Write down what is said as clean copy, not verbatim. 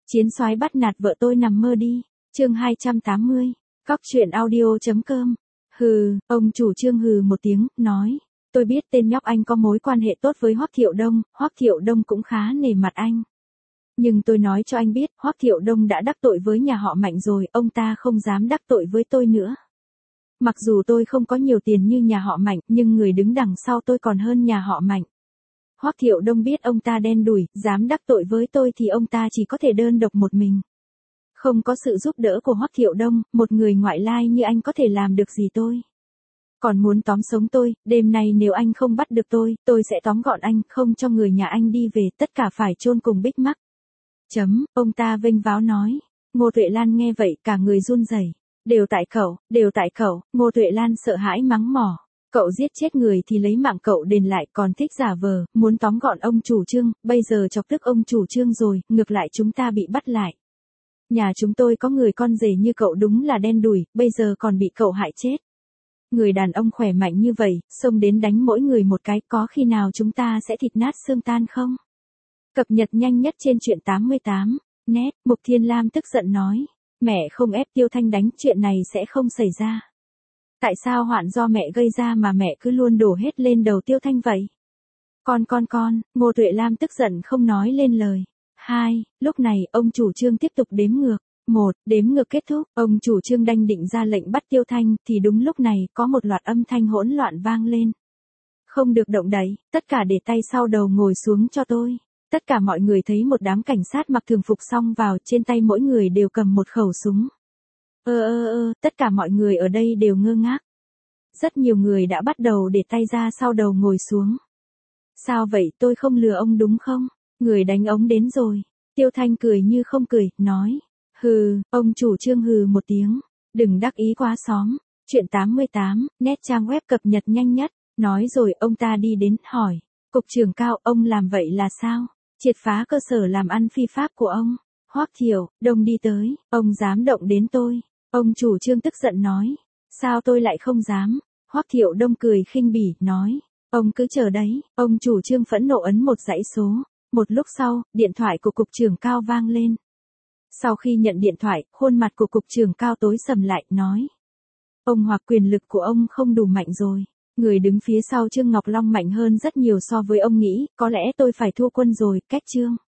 Chiến soái bắt nạt vợ tôi nằm mơ đi. Chương 280. Cóc truyện audio.com. Hừ, ông chủ Trương hừ một tiếng, nói. Tôi biết tên nhóc anh có mối quan hệ tốt với Hoắc Thiệu Đông, Hoắc Thiệu Đông cũng khá nể mặt anh. Nhưng tôi nói cho anh biết, Hoắc Thiệu Đông đã đắc tội với nhà họ Mạnh rồi, ông ta không dám đắc tội với tôi nữa. Mặc dù tôi không có nhiều tiền như nhà họ Mạnh, nhưng người đứng đằng sau tôi còn hơn nhà họ Mạnh. Hoắc Thiệu Đông biết ông ta đen đủi, dám đắc tội với tôi thì ông ta chỉ có thể đơn độc một mình. Không có sự giúp đỡ của Hoắc Thiệu Đông, một người ngoại lai như anh có thể làm được gì tôi. Còn muốn tóm sống tôi, đêm nay nếu anh không bắt được tôi sẽ tóm gọn anh, không cho người nhà anh đi về, tất cả phải chôn cùng Bích Mắc. Ông ta vênh váo nói. Ngô Tuệ Lan nghe vậy cả người run rẩy. Đều tại cậu, Ngô Tuệ Lan sợ hãi mắng mỏ. Cậu giết chết người thì lấy mạng cậu đền lại, còn thích giả vờ, muốn tóm gọn ông chủ Trương, bây giờ chọc tức ông chủ Trương rồi, ngược lại chúng ta bị bắt lại. Nhà chúng tôi có người con rể như cậu đúng là đen đủi, bây giờ còn bị cậu hại chết. Người đàn ông khỏe mạnh như vậy, xông đến đánh mỗi người một cái, có khi nào chúng ta sẽ thịt nát xương tan không? Cập nhật nhanh nhất trên truyện 88. Net, Mục Thiên Lam tức giận nói. Mẹ không ép Tiêu Thanh đánh, chuyện này sẽ không xảy ra. Tại sao hoạn do mẹ gây ra mà mẹ cứ luôn đổ hết lên đầu Tiêu Thanh vậy? Con, Ngô Tuệ Lam tức giận không nói lên lời. 2, lúc này, ông chủ Trương tiếp tục đếm ngược. 1, đếm ngược kết thúc, ông chủ Trương đanh định ra lệnh bắt Tiêu Thanh, thì đúng lúc này, có một loạt âm thanh hỗn loạn vang lên. Không được động đậy, tất cả để tay sau đầu ngồi xuống cho tôi. Tất cả mọi người thấy một đám cảnh sát mặc thường phục xông vào, trên tay mỗi người đều cầm một khẩu súng. Tất cả mọi người ở đây đều ngơ ngác. Rất nhiều người đã bắt đầu để tay ra sau đầu ngồi xuống. Sao vậy, tôi không lừa ông đúng không? Người đánh ống đến rồi. Tiêu Thanh cười như không cười, nói. Hừ, ông chủ Trương hừ một tiếng. Đừng đắc ý quá xóm. Chuyện 88, net trang web cập nhật nhanh nhất. Nói rồi ông ta đi đến, hỏi. Cục trưởng Cao, ông làm vậy là sao? Triệt phá cơ sở làm ăn phi pháp của ông. Hoắc Thiệu Đông đi tới, ông dám động đến tôi. Ông chủ Trương tức giận nói. Sao tôi lại không dám? Hoắc Thiệu Đông cười khinh bỉ, nói. Ông cứ chờ đấy. Ông chủ Trương phẫn nộ ấn một dãy số. Một lúc sau, điện thoại của cục trưởng Cao vang lên. Sau khi nhận điện thoại, khuôn mặt của cục trưởng Cao tối sầm lại, nói. Ông hoặc quyền lực của ông không đủ mạnh rồi. Người đứng phía sau Trương Ngọc Long mạnh hơn rất nhiều so với ông nghĩ, có lẽ tôi phải thua quân rồi, cách Trương.